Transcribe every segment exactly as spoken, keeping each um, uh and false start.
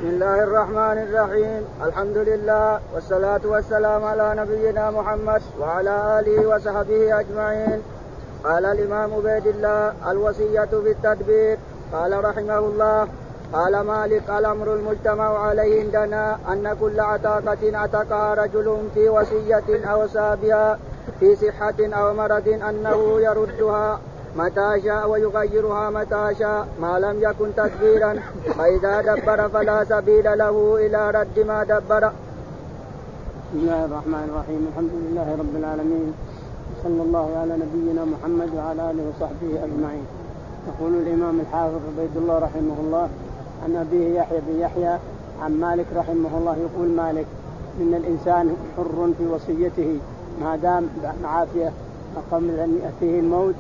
بسم الله الرحمن الرحيم. الحمد لله والصلاة والسلام على نبينا محمد وعلى آله وصحبه أجمعين. قال الإمام عبيد الله: الوصية بالتدبير. قال رحمه الله: قال مالك: الأمر المجتمع عليه عندنا أن كل عتاقة عتقها رجل في وصية أو سابها في صحة أو مرض أنه يردها متى شاء ويغيرها متى شاء ما لم يكن تدبيرا، فإذا دبر فلا سبيل له إلى رد ما دبر. بسم الله الرحمن الرحيم. الحمد لله رب العالمين، صلى الله على نبينا محمد وعلى آله وصحبه أجمعين. يقول الإمام الحافظ عبيد الله رحمه الله عن أبيه يحيى بن يحيى عن مالك رحمه الله يقول مالك: إن الإنسان حر في وصيته ما دام عافية قبل أن يأتيه الموت،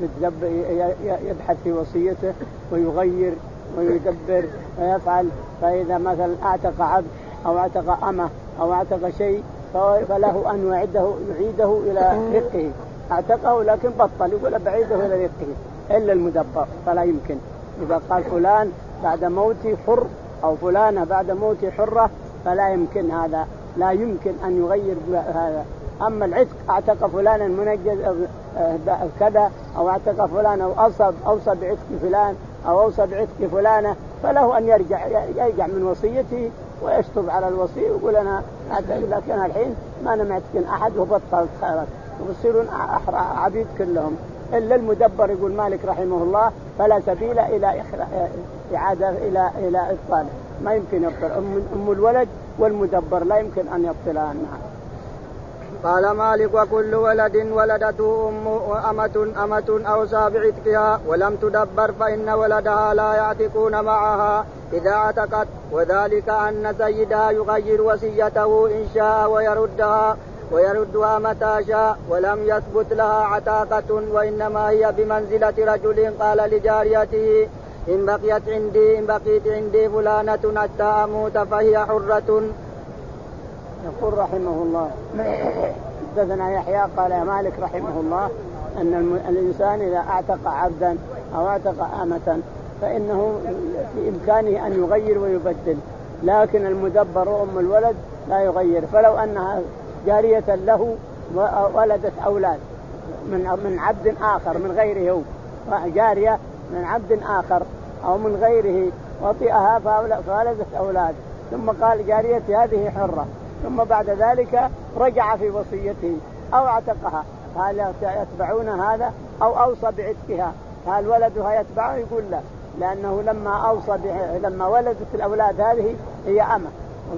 يبحث في وصيته ويغير ويدبر ويفعل. فإذا مثلا اعتق عبد أو اعتق أمة أو اعتق شيء فله أن يعيده يعيده إلى رقه. اعتقه لكن بطل، يقول بعيده إلى رقه إلا المدبر فلا يمكن. إذا قال فلان بعد موتي حر أو فلانة بعد موتي حرة فلا يمكن، هذا لا يمكن أن يغير هذا. أما العتق اعتق فلانا منجز كذا أو اعتق فلان أو أوصى أوصى بعتق فلان أو أوصى بعتق فلانة فله أن يرجع يرجع من وصيته ويشطب على الوصي ويقول أنا أعتق، لكن الحين ما أنا معتقن أحد وبطل خيرات ويصيرون عبيد كلهم إلا المدبر. يقول مالك رحمه الله: فلا سبيل إلى إعادة إلى إلى إبطال، ما يمكن يبطل. أم الولد والمدبر لا يمكن أن يبطلان. قال مالك: وكل ولد ولدته أم أمة أمة أو سابعتها ولم تدبر فإن ولدها لا يعتقون معها إذا اعتقت، وذلك أن سيدها يغير وصيته إن شاء ويردها ويردها متى شاء ولم يثبت لها عتاقة، وإنما هي بمنزلة رجل قال لجاريته: إن بقيت عندي إن بقيت عندي فلانة حتى أموت فهي حرة. يقول رحمه الله: حدثنا يحيى قال يا مالك رحمه الله أن الإنسان إذا اعتق عبدا أو اعتق أمة فإنه في إمكانه أن يغير ويبدل، لكن المدبر وأم الولد لا يغير. فلو أنها جارية له ولدت أولاد من من عبد آخر من غيره، هو جارية من عبد آخر أو من غيره وطئها فولدت أولاد، ثم قال جاريتي هذه حرة، ثم بعد ذلك رجع في وصيته أو اعتقها، هل يتبعون هذا أو أوصى بعتقها؟ هل ولدها يتبعه؟ يقول لا، لأنه لما أوصى لما ولدت الأولاد هذه هي أمة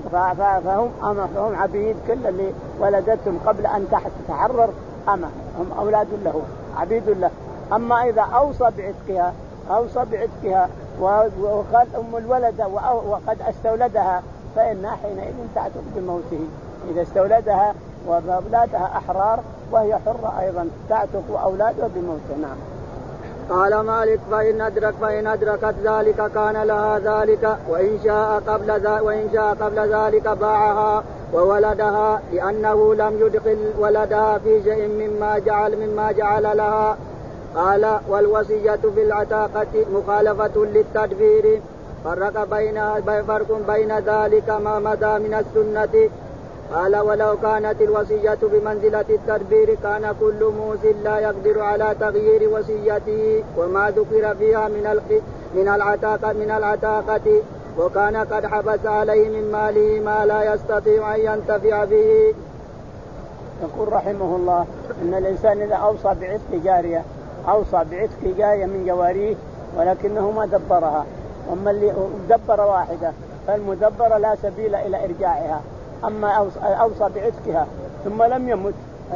فهم أمة فهم عبيد، كل اللي ولدتهم قبل أن تتحرر أمة هم أولاد له عبيد له. أما إذا أوصى بعتقها أوصى بعتقها وقال أم الولد وقد استولدها فإنها حينئذ تعتق بموته. إذا استولدها وأولادها أحرار وهي حرة أيضا تعتق وأولادها بموته. نعم. قال مالك: فإن أدرك فإن أدركت ذلك كان لها ذلك، وإن شاء قبل ذلك وإن شاء قبل ذلك باعها وولدها، لأنه لم يدخل ولدها في شيء مما جعل مما جعل لها. قال: والوصية في العتاقة مخالفة للتدبير، فرق بين فرق بين ذلك ما مدى من السنة. قال: ولو كانت الوصية بمنزلة التدبير كان كل موس لا يقدر على تغيير وصيته وما ذكر فيها من من العتاقة من العتاقة وكان قد حبس عليه من ماله ما لا يستطيع أن ينتفع به. يقول رحمه الله إن الإنسان إذا أوصى بعتق جارية أوصى بعتق جارية من جواريه ولكنه ما دبرها، أما اللي دبر واحدة فالمدبر لا سبيل إلى إرجاعها. أما أوصى بعتقها ثم لم يمت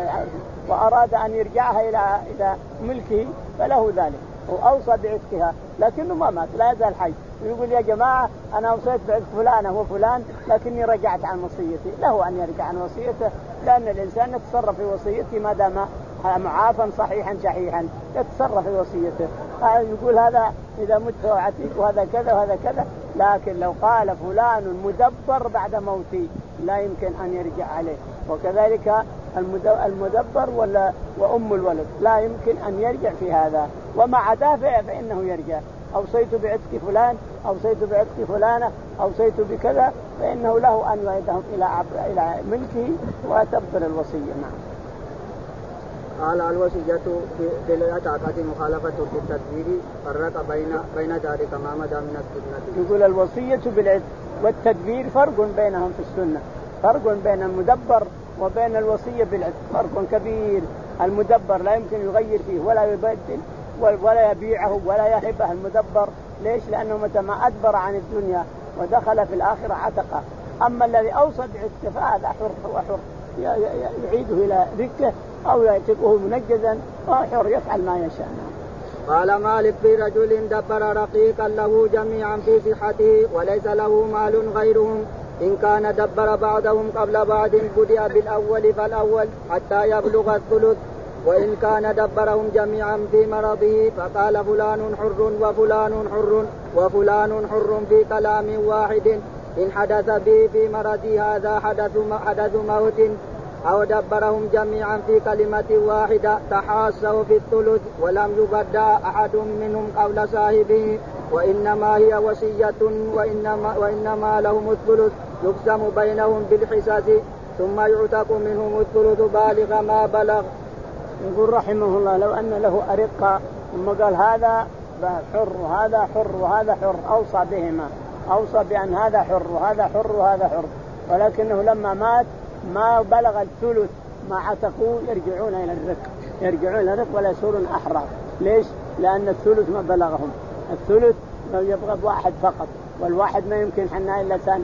وأراد أن يرجعها إلى إلى ملكه فله ذلك، وأوصى بعتقها لكنه ما مات لا يزال حي، ويقول يا جماعة أنا أوصيت بعتق فلانة وفلان لكني رجعت عن وصيتي، له أن يرجع عن وصيته، لأن الإنسان يتصرف في وصيته ما دام معافا صحيحا شحيحا يتصرف في وصيته. يقول هذا إذا مت فهو عتيق وهذا كذا وهذا كذا، لكن لو قال فلان مدبر بعد موتي لا يمكن أن يرجع عليه. وكذلك المدبر ولا وأم الولد لا يمكن أن يرجع في هذا، وما عداه فإنه يرجع. أوصيت بعتق فلان أوصيت بعتق فلانة، أوصيت بكذا، فإنه له أن يعيدهم إلى إلى ملكه وتبطل الوصية. نعم. قال الوصية بالعتاقة مخالفة في التدبير فرق بين بين ذلك ما مدى من السنة. يقول الوصية بالعتق والتدبير فرق بينهم في السنة، فرق بين المدبر وبين الوصية بالعتق فرق كبير. المدبر لا يمكن يغير فيه ولا يبدل ولا يبيعه ولا يهبه المدبر. ليش؟ لأنه متى ما أدبر عن الدنيا ودخل في الآخرة عتقه. أما الذي أوصى بعتق فهذا حر وحر يعيده إلى ركه أو يعتقه منجزا وحر يفعل ما يشاء. قال مالك في رجل دبر رقيقا له جميعا في صحته وليس له مال غيرهم، إن كان دبر بعضهم قبل بعض بدأ بالأول فالأول حتى يبلغ الثلث، وإن كان دبرهم جميعا في مرضه فقال فلان حر وفلان حر وفلان حر في كلام واحد، إن حدث به في مرضه هذا حدث حدث موت، أو دبرهم جميعا في كلمة واحدة تحاصوا في الثلث ولم يبدأ أحد منهم قول صاحبه، وإنما هي وصية وإنما, وإنما لهم الثلث يقسم بينهم بالحساس ثم يعتق منهم الثلث بالغ ما بلغ. يقول رحمه الله لو أن له أرقة ثم قال هذا حر وهذا حر وهذا حر، أوصى بهما، أوصى بأن هذا حر وهذا حر وهذا حر، ولكنه لما مات ما بلغ الثلث ما عتقوا يرجعون إلى الرق، يرجعون إلى الرق ولا يصيرون أحرار. ليش؟ لأن الثلث ما بلغهم. الثلث يبغى واحد فقط، والواحد ما يمكن حنا إلا كان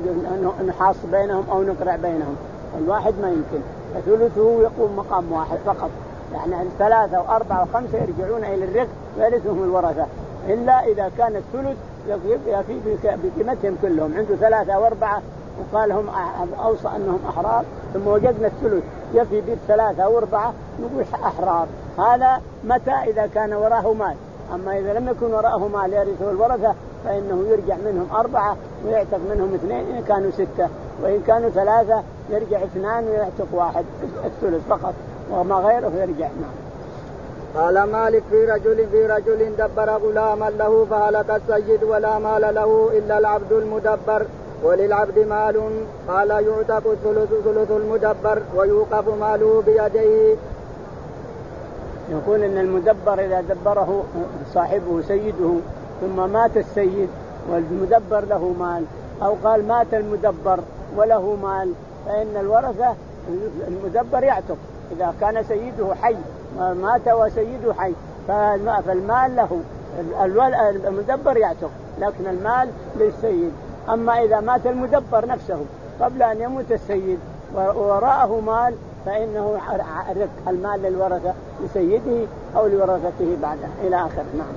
نحاص بينهم أو نقرع بينهم، الواحد ما يمكن، فثلثه يقوم مقام واحد فقط. يعني الثلاثة وأربعة وخمسة يرجعون إلى الرق ويرثهم الورثة، إلا إذا كان الثلث يفي بقيمتهم كلهم. عنده ثلاثة وأربعة وقال هم أوصى أنهم أحرار، ثم وجدنا الثلث يفي بالثلاثة وأربعة نقول أحرار. هذا متى؟ إذا كان وراءه مال. أما إذا لم يكن وراءه مال يرثه الورثة فإنه يرجع منهم أربعة ويعتق منهم اثنين إن كانوا ستة، وإن كانوا ثلاثة يرجع اثنان ويعتق واحد الثلث فقط وما غيره يرجع. نعم. قال مالك في رجل في رجل دبر غلاما له فهلك السيد ولا مال له إلا العبد المدبر وللعبد مال، قال يعتق الثلث ثلث المدبر ويوقف ماله بيديه. يقول إن المدبر إذا دبره صاحبه سيده ثم مات السيد والمدبر له مال، أو قال مات المدبر وله مال، فإن الورثة المدبر يعتق. إذا كان سيده حي مات وسيده حي فالمال له، المدبر يعتق لكن المال للسيد. أما إذا مات المدبر نفسه قبل أن يموت السيد ووراءه مال فإنه المال للورثة لسيده أو لورثته بعده إلى آخر. نعم.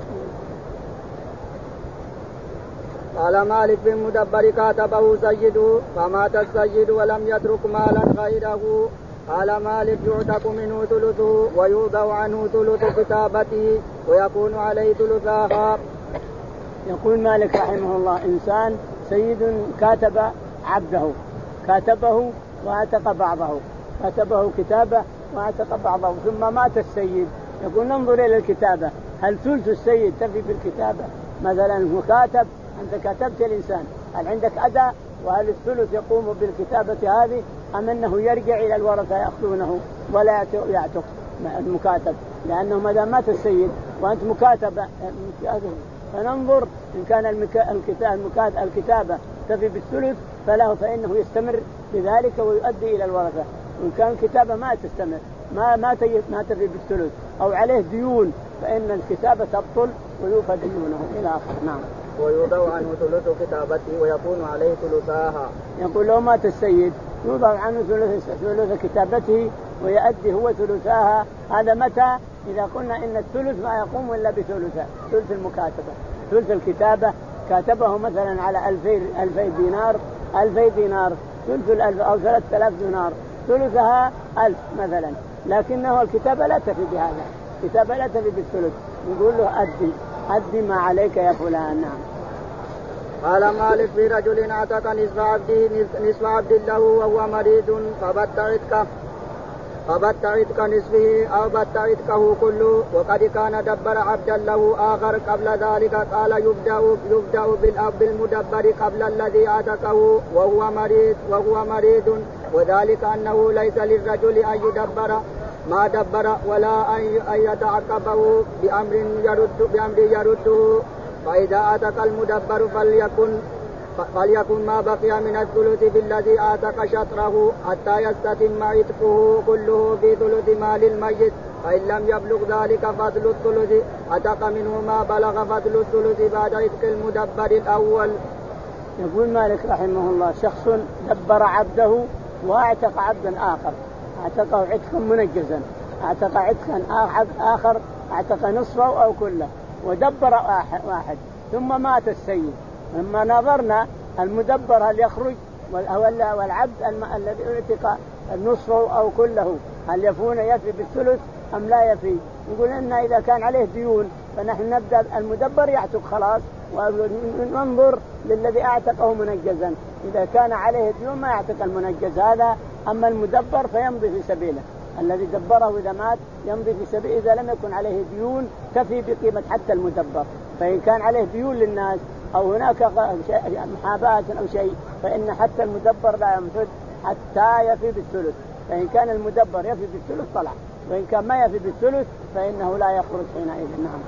قال مالك في المدبر كاتبه سيده فمات السيد ولم يترك مالا غيره، قال مالك يعتق منه ثلثه ويوضع عنه ثلث كتابته ويكون عليه ثلثاها. يقول مالك رحمه الله إنسان سيد كاتب عبده، كاتبه واعتق بعضه، كاتبه كتابه واعتق بعضه، ثم مات السيد. يقول ننظر إلى الكتابة، هل ثلث السيد تفي بالكتابة؟ مثلا مكاتب أنت كتبت الإنسان، هل عندك أداء؟ وهل الثلث يقوم بالكتابة هذه أم أنه يرجع إلى الورثة يأخذونه ولا يعتق المكاتب؟ لأنه ماذا مات السيد وأنت مكاتبة، فننظر إن كان الكتابة تفي بالثلث فله فإنه يستمر بذلك ويؤدي إلى الورثة، وإن كان الكتابة ما تستمر ما ما ما تفي بالثلث أو عليه ديون فإن الكتابة تبطل ويوفى ديونه إلى آخر. نعم. ويوضع عنه ثلث كتابته ويكون عليه ثلثاها. يقول لو مات السيد يوضع عنه ثلث ثلث كتابته ويؤدي هو ثلثاها. هذا متى؟ إذا قلنا إن الثلث ما يقوم إلا بثلثه، ثلث المكاتبة، ثلث الكتابة كاتبه مثلا على ألفي ألفي دينار ألفي دينار ثلث الألف أو ثلاثة آلاف دينار ثلثها ألف مثلا، لكنه الكتابة لا تفي بهذا، الكتابة لا تفي بالثلث، يقول له أدي أدي ما عليك يا فلان. نعم. قال مالك في رجل اعتق نصف عبده نصف عبد له وهو مريض فبت عتقه. فبت عتق نصفه أو بت عتقه كله. وقد كان دبر عبدا له آخر قبل ذلك قال يبدأ يبدأ بالأب بالمدبر قبل الذي عتقه وهو مريض وهو مريض وذلك أنه ليس للرجل أن يدبر ما دبر ولا أن يتعقبه بأمر يرد بأمر يرده. فإذا عتق المدبر فليكن فليكن ما بقي من الثلث بالذي عتق شطره حتى يستتم عتقه كله في ثلث مال الميت. فإن لم يبلغ ذلك فضل الثلث عتق منه ما بلغ فضل الثلث بعد عتق المدبر الأول. يقول مالك رحمه الله شخص دبر عبده واعتق عبدا آخر اعتقه عتقا منجزا اعتق عتقا آخر اعتق نصفه أو كله ودبر واحد ثم مات السيد. لما نظرنا المدبر هل يخرج والعبد الذي اعتق نصفه أو كله هل يفون يفي بالثلث أم لا يفي؟ نقول إن إذا كان عليه ديون فنحن نبدأ المدبر يعتق خلاص وننظر للذي اعتقه منجزا. إذا كان عليه ديون ما يعتق المنجز هذا. أما المدبر فيمضي في سبيله الذي دبره إذا مات يمضي في سبيله إذا لم يكن عليه ديون تفي بقيمة حتى المدبر. فإن كان عليه ديون للناس أو هناك محاباة أو شيء فإن حتى المدبر لا يمتد حتى يفي بالثلث. فإن كان المدبر يفي بالثلث طلع وإن كان ما يفي بالثلث فإنه لا يخرج حينئذ. نعم.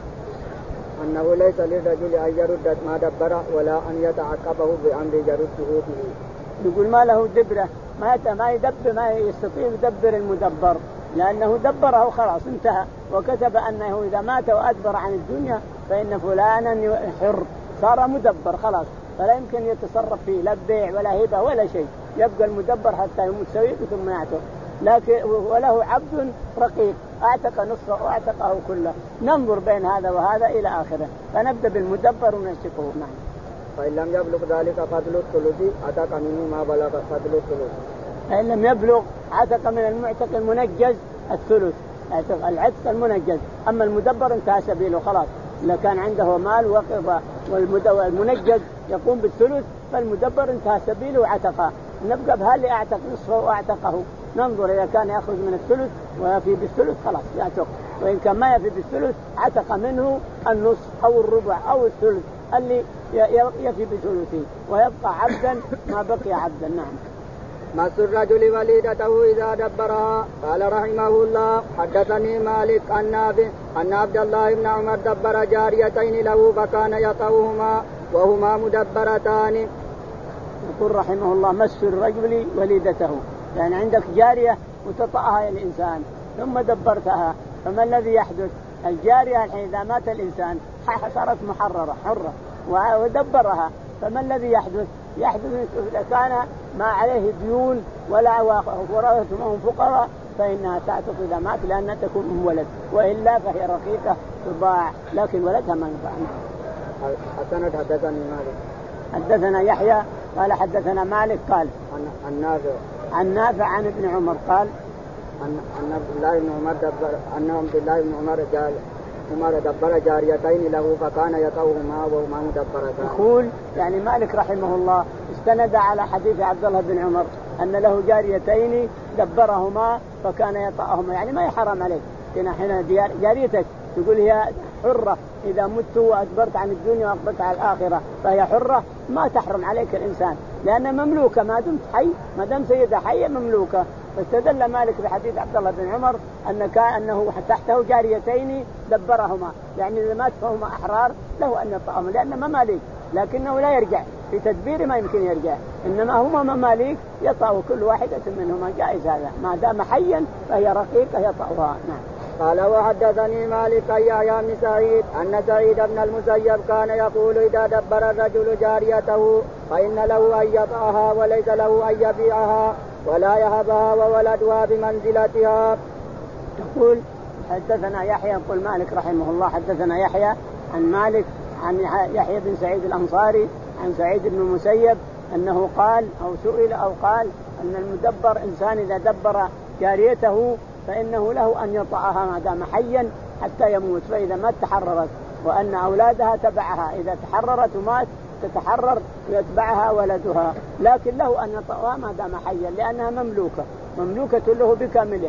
أنه ليس للرجل أن يرد ما دبر ولا أن يتعقبه بأمر يرده به. يقول ما له دبرة ما ما يدبر ما يستطيع يدبر المدبر لأنه دبره خلاص انتهى وكتب أنه إذا مات وأدبر عن الدنيا فإن فلانا حر صار مدبر خلاص فلا يمكن يتصرف فيه لا بيع ولا هبة ولا شيء. يبقى المدبر حتى يموت سويه ثم يعتق. لكن وله عبد رقيق اعتق نصفه واعتقه كله. ننظر بين هذا وهذا إلى آخره فنبدأ بالمدبر ونشتقه. نعم. فإن لم يبلغ ذلك فضل الثلث عتق منه ما بلغ فضل الثلث. فإن لم يبلغ عتق من المعتق المنجز الثلث عتق العتق المنجز. أما المدبر انتهى سبيله خلاص. إذا كان عنده مال وقف والمنجز يقوم بالثلث فالمدبر انتهى سبيله وعتقه. نبقى بهل اعتق نصفه واعتقه ننظر إذا كان يخرج من الثلث ويفي بالثلث خلاص يعتق. وإن كان ما يفي بالثلث عتق منه النصف أو الربع أو الثلث اللي يفي بثلثه ويبقى عبدا ما بقي عبدا. نعم. مس الرجل وليدته إذا دبرها. قال رحمه الله حدثني مالك عن نافع أن عبد الله بن عمر دبر جاريتين له فكان يطأهما وهما مدبرتان. يقول رحمه الله مس الرجل وليدته يعني عندك جارية وتطأها الإنسان ثم دبرتها فما الذي يحدث؟ الجارية الحين إذا مات الإنسان صارت محررة حرة ودبرها فما الذي يحدث؟ يحدث إذا كان ما عليه ديون ولا ورثته هم فقراء فإنها تعتق إذا مات لأنها تكون أم ولد وإلا فهي رقيقة تباع لكن ولدها ما ينفع. السند حدثني مالك حدثنا يحيى قال حدثنا مالك قال عن نافع عن نافع عن ابن عمر قال أن عبد الله بن عمر دبر أن عبد الله بن عمر قال عمر دبر جاريتين له فكان يطأهما وهما مدبرتان. يقول يعني مالك رحمه الله استند على حديث عبد الله بن عمر أن له جاريتين دبرهما فكان يطأهما يعني ما يحرم عليك. هنا هنا جاريتك تقول هي حرة إذا مت وأدبرت عن الدنيا وأقبلت على الآخرة فهي حرة ما تحرم عليك الإنسان لأنها مملوكة ما دمت حي ما دام سيدة حية مملوكة. فاستدل مالك بحديث عبد الله بن عمر أن أنه تحته جاريتين دبرهما يعني إذا مات فهما أحرار له أن يطأهما لأنه مماليك لكنه لا يرجع في تدبير ما يمكن يرجع إنما هما مماليك يطأ كل واحدة منهما جائز هذا ما دام حيا فهي رقيقة يطأها. نعم. قال وحدثني مالك يا بن سعيد أن سعيد بن المسيب كان يقول إذا دبر الرجل جاريته فإن له أن يطأها وليس له أن يبيعها ولا يهبها وولدها بمنزلتها. يقول حدثنا يحيى يقول مالك رحمه الله حدثنا يحيى عن مالك عن يحيى بن سعيد الأنصاري عن سعيد بن المسيب أنه قال أو سئل أو قال أن المدبر إنسان إذا دبر جاريته فإنه له أن يطأها ما دام حيا حتى يموت فإذا مات تحررت وأن أولادها تبعها إذا تحررت ومات تتحرر ويتبعها ولدها لكن له أن يطأها ما دام حيا لأنها مملوكة مملوكة له بكاملها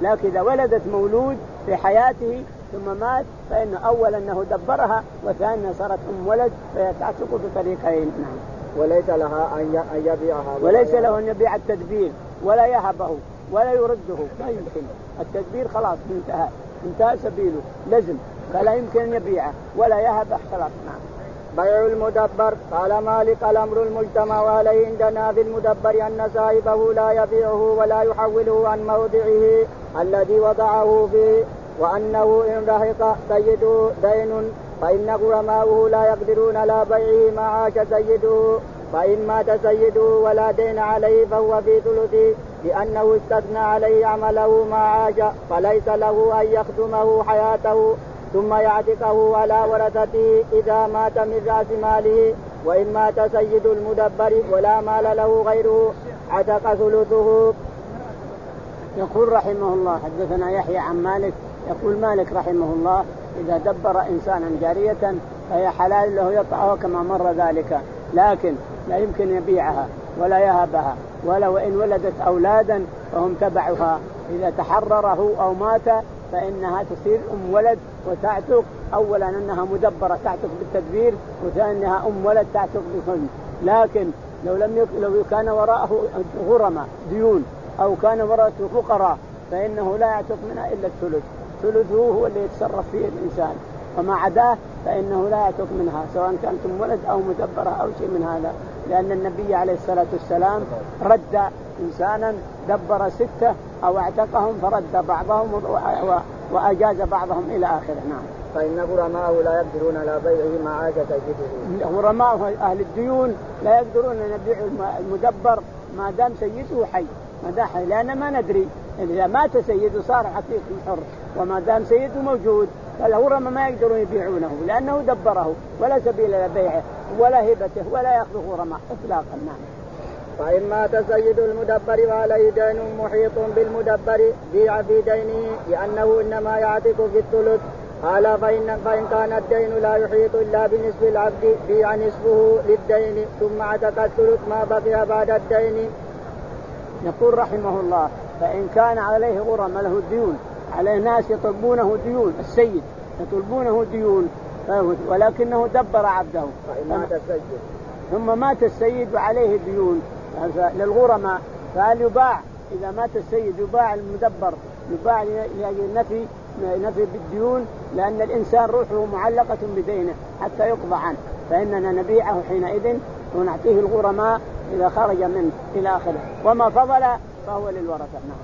لكن إذا ولدت مولود في حياته ثم مات فإن أولا أنه دبرها، وثانيا صارت أم ولد فهي تعتق بطريقين. نعم. وليس لها أن يبيعها، وليس له أن يبيع التدبير ولا يهبه ولا يرده، ما يمكن. التدبير خلاص انتهى انتهى سبيله لزم، فلا يمكن أن يبيعه ولا يهبه خلاص. نعم. بيع المدبر. قال مالك الأمر المجتمع عليه عندنا في المدبر أن صاحبه لا يبيعه ولا يحوله عن موضعه الذي وضعه فيه، وأنه إن رهق سيده دين فإن غرماؤه لا يقدرون على بيعه ما عاش سيده، فإن مات سيده ولا دين عليه فهو في ثلثه، لأنه استثنى عليه عمله ما عاش، فليس له أن يخدمه حياته ثم يعتقه على ورثته إذا مات من رأس ماله. وإن مات سيد المدبر ولا مال له غيره عتق ثلثه. يقول رحمه الله حدثنا يحيى عن مالك يقول مالك رحمه الله إذا دبر إنسانا جارية فهي حلال له يطعها كما مر ذلك، لكن لا يمكن يبيعها ولا يهبها، ولا وإن ولدت أولادا فهم تبعها. إذا تحرره أو مات فإنها تصير أم ولد وتعتق، أولا أنها مدبرة تعتق بالتدبير، وثانيها أم ولد تعتق بخلد. لكن لو لم يك... لو كان وراءه غرماء ديون أو كان وراءه فقراء فإنه لا يعتق منها إلا الثلث، ثلثه هو اللي يتصرف فيه الإنسان، وما عداه فإنه لا يعتق منها سواء كانت أم ولد أو مدبرة أو شيء من هذا، لأن النبي عليه الصلاة والسلام رد إنسانا دبر ستة أو اعتقهم فرد بعضهم وأجاز بعضهم إلى آخره. نعم. فإن غرماءه لا يقدرون على بيعه ما عاش سيده. غرماء أهل الديون لا يقدرون أن يبيعوا المدبر ما دام سيده حي، ما دام حي، لأن ما ندري إذا مات سيده صار حقيقي حر، وما دام سيده موجود فالغرماء ما يقدرون يبيعونه لأنه دبره، ولا سبيل لبيعه ولا هبته ولا يأخذ غرماء إطلاقا. نعم. فإن مات سيد المدبر وعليه دين محيط بالمدبر بيع في دينه لأنه إنما يعتق في الثلث. قال فإن, فإن كان الدين لا يحيط إلا بنصف العبد بيع نصفه للدين ثم عتق الثلث ما بقي بعد الدين. يقول رحمه الله فإن كان عليه غرم له ديون، عليه ناس يطلبونه ديون، السيد يطلبونه ديون ولكنه دبر عبده مات السيد ثم مات السيد وعليه ديون للغرماء، فهل يباع؟ إذا مات السيد يباع المدبر، يباع لنفي نفي بالديون، لأن الإنسان روحه معلقة بدينه حتى يقضى عنه، فإننا نبيعه حينئذ ونعطيه الغرماء إذا خرج منه إلى آخره، وما فضل فهو للورثة. نعم.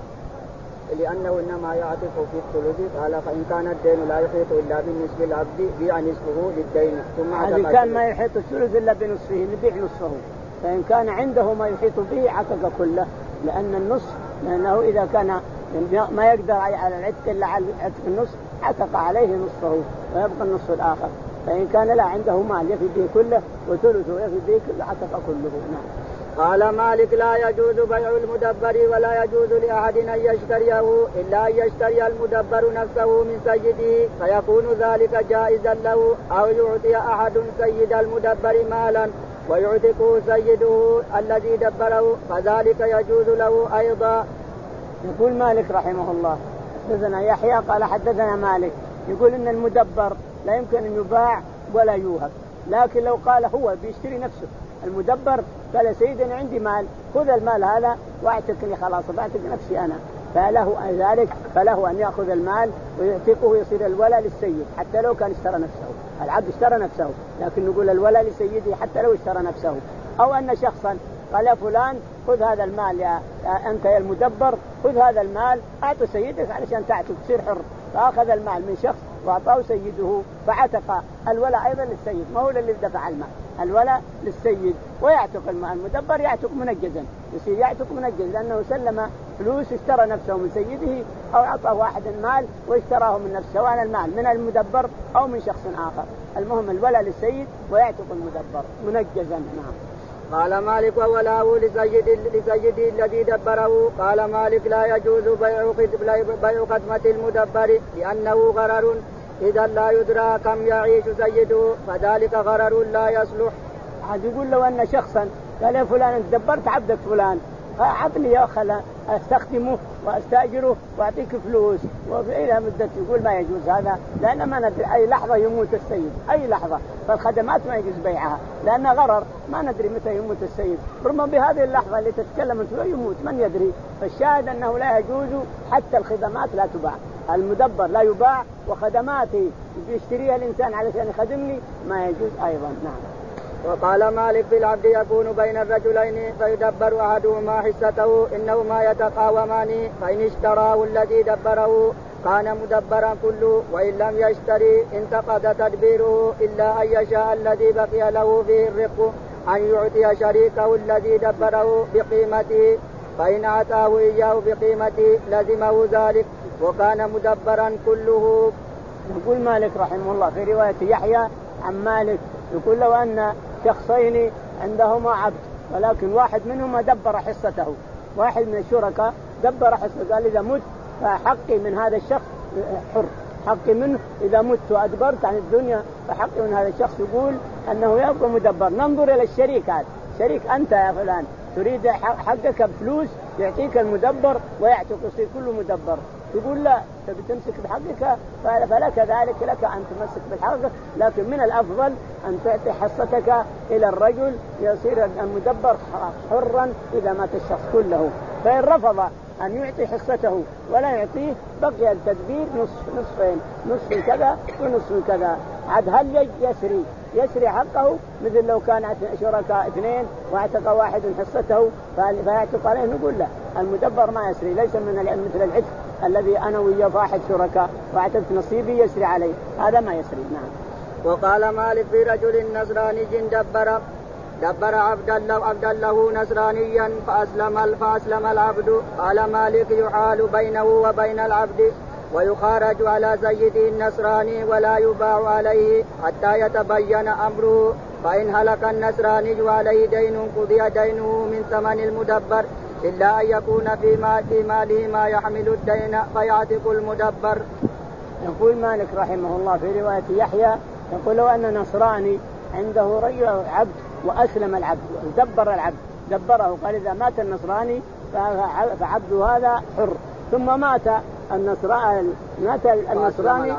لأنه إنما يعتق في الثلث. قال فإن كان الدين لا يحيط إلا بالنصف العبد بيع نصفه للدين ثم عتق. إذا كان ما يحيط الثلث إلا بنصفه نبيع نصفه، فإن كان عنده ما يحيط به عتق كله، لأن النصف لأنه إذا كان ما يقدر على العتق إلا على العتق النصف عتق عليه نصفه ويبقى النصف الآخر، فإن كان لا عنده مال يفي به كله وثلثه يفي به كله عتق كله. نعم. قال مالك لا يجوز بيع المدبر ولا يجوز لأحد أن يشتريه إلا أن يشتري المدبر نفسه من سيده فيكون ذلك جائزا له، أو يعطي أحد سيد المدبر مالا ويعتقه سيده الذي دبره فذلك يجوز له أيضا. يقول مالك رحمه الله حدثنا يحيى قال حدثنا مالك يقول إن المدبر لا يمكن أن يباع ولا يوهب، لكن لو قال هو بيشتري نفسه المدبر قال سيدنا عندي مال خذ المال هذا واعتقني خلاص بعتق نفسي أنا، فله ذلك فله أن يأخذ المال ويعتقه ويصير الولا للسيد حتى لو كان اشترى نفسه، العبد اشترى نفسه لكن نقول الولا لسيده حتى لو اشترى نفسه. أو أن شخصا قال يا فلان خذ هذا المال يا أنت يا المدبر خذ هذا المال أعطي سيدك علشان تعتق تصير حر، فأخذ المال من شخص وأعطاه سيده فعتق الولا أيضا للسيد، ما هو اللي دفع المال، الولا للسيد ويعتق المال. المدبر يعتق منجزا يصير يعتق منجز لأنه سلم فلوس اشترى نفسه من سيده أو أعطاه واحد المال واشتراه من نفسه سواء المال من المدبر أو من شخص آخر، المهم الولا للسيد ويعتق المدبر منجزا. نعم. قال مالك وولاه لسيد لسيده الذي دبره. قال مالك لا يجوز بيع بيع خدمة المدبر لأنه غرر إذا لا يدرى كم يعيش سيده فذلك غرر لا يصلح. عاد يقول لو أن شخصا قال يا فلان انت دبرت عبدك فلان عطني يا خلا استخدمه واستاجره واعطيك فلوس وإلى مدة. يقول ما يجوز هذا، لأن ما ندري أي لحظة يموت السيد، أي لحظة. فالخدمات ما يجوز بيعها لأن غرر، ما ندري متى يموت السيد، ربما بهذه اللحظة اللي تتكلم أنت لا يموت، من يدري. فالشاهد أنه لا يجوز حتى الخدمات لا تباع، المدبر لا يباع، وخدماتي يشتريها الإنسان علشان يخدمني ما يجوز أيضا. نعم. وقال مالك في العبد يكون بين الرجلين فيدبر أحدهما حصته إنهما يتقاومان، فإن اشتراه الذي دبره كان مدبرا كله، وإن لم يشتري انتقد تدبيره إلا أن يشاء الذي بقي له فيه الرق أن يعطي شريكه الذي دبره بقيمته، فإن أعطاه إياه بقيمته لزمه ذلك وكان مدبرا كله. يقول مالك رحمه الله في رواية يحيى عن مالك، يقول لو أن شخصين عندهما عبد ولكن واحد منهما دبر حصته، واحد من الشركاء دبر حصته، قال إذا مت فحقي من هذا الشخص حر، حقي منه إذا مت وأدبرت عن الدنيا فحقي من هذا الشخص، يقول أنه يبقى مدبر. ننظر إلى الشريك، هذا شريك أنت يا فلان تريد حقك بفلوس يعطيك المدبر ويعتق يصير كله مدبر، تقول لا تبي تمسك بحقك فلك ذلك، لك أن تمسك بحقك، لكن من الأفضل أن تعطي حصتك إلى الرجل يصير المدبر حرا إذا مات الشخص كله. فإن رفض أن يعطي حصته ولا يعطيه بقي التدبير نصف نصفين، نصف كذا ونصف كذا. عاد هل يسري يسري حقه مثل لو كان شركاء اثنين واعتق واحد حصته فيعتق عليه؟ نقول لا، المدبر ما يسري، ليس من مثل العتق الذي أنا وياه واحد شركاء واعتقت نصيبي يسري عليه، هذا ما يسري. نعم. وقال مالك في رجل نصراني دبر دبر عبدا له عبدا له نصرانيا فأسلم فأسلم العبد، قال مالك يحال بينه وبين العبد ويخارج على سيده النصراني ولا يباع عليه حتى يتبين أمره، فإن هلك النصراني وعليه دين قضي دينه من ثمن المدبر إلا أن يكون في ماله ما يحمل الدين فيعتق المدبر. يقول مالك رحمه الله في رواية يحيى، يقول لو أن نصراني عنده رجل عبد وأسلم العبد ودبر العبد دبره، قال إذا مات النصراني فعبده هذا حر، ثم مات النصراني مات النصراني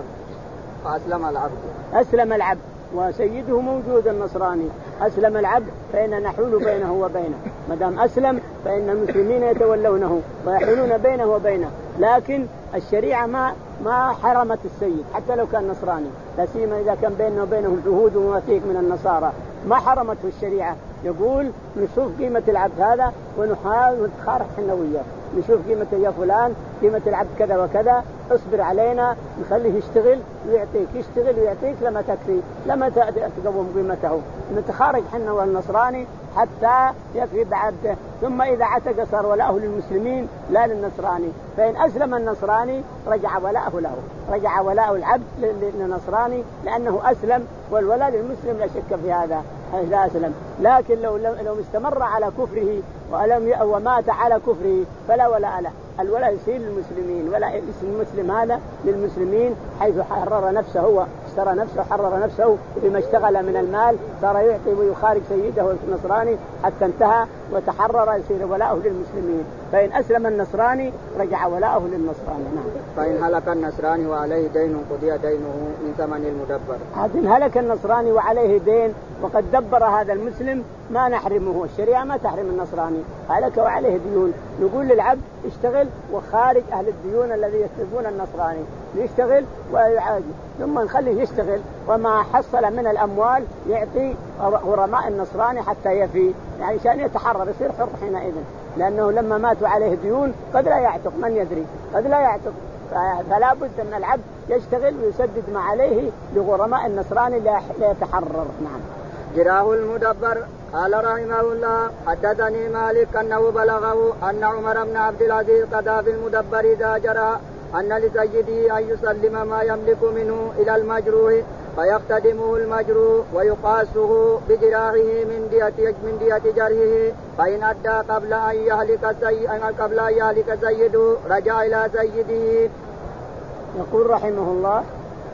فأسلم العبد أسلم العبد وسيده موجود النصراني، أسلم العبد فإن نحول بينه وبينه، ما دام أسلم فإن المسلمين يتولونه ويحولون بينه وبينه، لكن الشريعة ما ما حرمت السيد حتى لو كان نصراني، لا سيما إذا كان بينه وبينه جهود ومواثيق من النصارى ما حرمته الشريعة. يقول نشوف قيمة العبد هذا ونحاول نتخارج حنا وياه، نشوف قيمة يا فلان قيمة العبد كذا وكذا، اصبر علينا نخليه يشتغل ويعطيك، يشتغل ويعطيك لما تكفي لما تقوم قيمته، نتخارج حنا والنصراني حتى يكفي بعبده، ثم إذا عتق صار ولاؤه للمسلمين لا للنصراني، فإن أسلم النصراني رجع ولاؤه له، رجع ولاء العبد للنصراني لأنه أسلم، والولاء للمسلم لا شك في هذا إذا أسلم. لكن لو لو استمر على كفره ولم ومات على كفره فلا ولاء له، الولاء يصير للمسلمين، ولا اسم المسلم هذا للمسلمين حيث حرر نفسه، هو اشترى نفسه حرر نفسه بما اشتغل من المال، صار يعطي ويخارج سيده النصراني حتى انتهى وتحرر، يصير ولاؤه للمسلمين. فإن أسلم النصراني رجع ولاؤه للنصراني. نعم. فإن هلك النصراني وعليه دين قضي دينه من ثمن المدبر. إن هلك النصراني وعليه دين وقد دبر هذا المسلم ما نحرمه، الشريعة ما تحرم النصراني، هلك وعليه ديون، نقول للعبد اشتغل وخارج أهل الديون الذي يستلزمون النصراني، يشتغل ويعاجز ثم نخليه يشتغل، وما حصل من الأموال يعطي غرماء النصراني حتى يفي، يعني عشان يتحرر يصير حر حينئذ، لأنه لما ماتوا عليه ديون قد لا يعتق، من يدري قد لا يعتق، فلا بد أن العبد يشتغل ويسدد ما عليه لغرماء النصراني ليتحرر. نعم. جراه المدبر. قال رحمه الله حدثني مالك أنه بلغه أن عمر بن عبد العزيز قضى في المدبر إذا جرى أن لسيده أن يسلم ما يملك منه إلى المجروح فيقتدمه المجروح ويقاسه بجراحه من دية من دية جرحه، فإن أدى قبل أن يهلك سي... قبل أن يهلك سيده رجع إلى سيده. يقول رحمه الله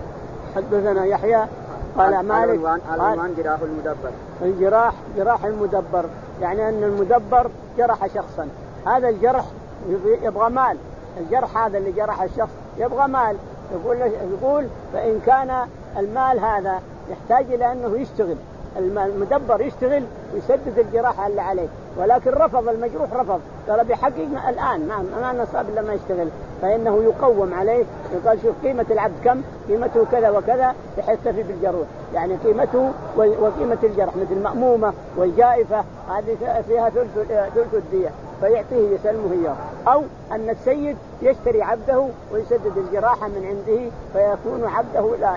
حدثنا يحيى قال مالك قال جراح المدبر، الجراح جراح المدبر يعني أن المدبر جرح شخصا، هذا الجرح يبغى مال، الجرح هذا اللي جرح الشخص يبغى مال. يقول يقول فإن كان المال هذا يحتاج إلى أنه يشتغل، المدبر يشتغل ويسدد الجراحة اللي عليه، ولكن رفض المجروح، رفض قال بحقيقة الآن ما ما نصاب لما يشتغل، فإنه يقوم عليه. يقال شوف قيمة العبد كم، قيمته كذا وكذا بحيث تفي بالجروح، يعني قيمته وقيمة الجرح مثل المأمومة والجائفة هذه فيها ثلث ثلث الدية فيعطيه يسلمه إياه، أو أن السيد يشتري عبده ويسدد الجراحة من عنده فيكون عبده لا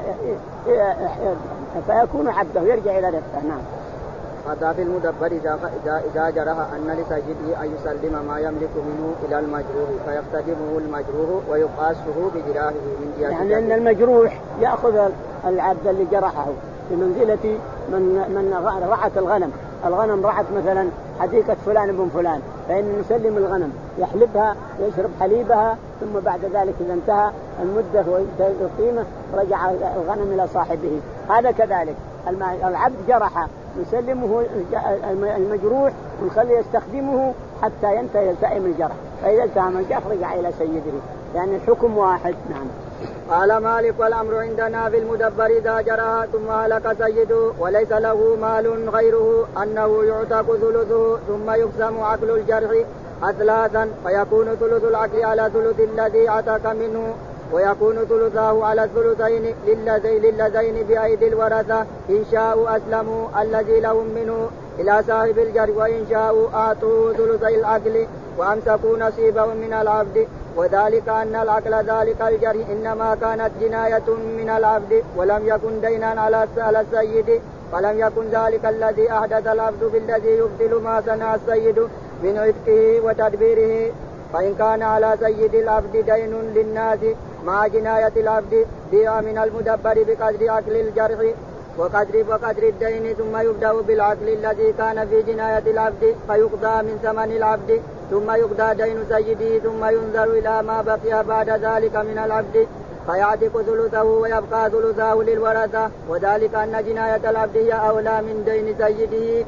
فيكون عبده يرجع إلى رفقه. نعم. هذا في المدبر إذا إذا جرح أن لسيده أن يسلم ما يملك منه إلى المجروح فيقتدمه المجروح ويقاسه بجراحه من جهة، يعني أن المجروح يأخذ العبد اللي جرحه بمنزلة من من رعت الغنم، الغنم رعت مثلا حديقة فلان بن فلان، فإن نسلم الغنم يحلبها ويشرب حليبها، ثم بعد ذلك إذا انتهى المدة والقيمة رجع الغنم إلى صاحبه. هذا كذلك العبد جرح نسلمه المجروح ونخليه يستخدمه حتى ينتهي يلتئم الجرح، فإذا التئم الجرح رجع إلى سيده، يعني الحكم واحد. نعم. قال مالك والأمر عندنا في المدبر إذا جرى ثم هلك سيده وليس له مال غيره أنه يعتق ثلثه ثم يقسم عقل الجرح أثلاثا فيكون ثلث العقل على ثلث الذي عتق منه ويكون ثلثه على الثلثين للذين للذين بأيدي الورثة إن شاءوا أسلموا الذي لهم منه إلى صاحب الجرح وإن شاءوا أعطوه ثلثي العقل وأمسكوا نصيبهم من العبد، وذلك أن العقل ذلك الجرح إنما كانت جناية من العبد ولم يكن دينا على السيد، فلم يكن ذلك الذي أحدث العبد بالذي يبطل ما صنع السيد من عتقه وتدبيره. فإن كان على سيد العبد دين للناس مع جناية العبد بيع من المدبر بقدر عقل الجرح وقدر وقدر الدين، ثم يبدأ بالعقل الذي كان في جناية العبد فيقضى من ثمن العبد، ثم يقضى دين سيده، ثم ينظر إلى ما بقي بعد ذلك من العبد فيعتق ثلثه ويبقى ثلثه للورثة، وذلك أن جناية العبد هي أولى من دين سيده.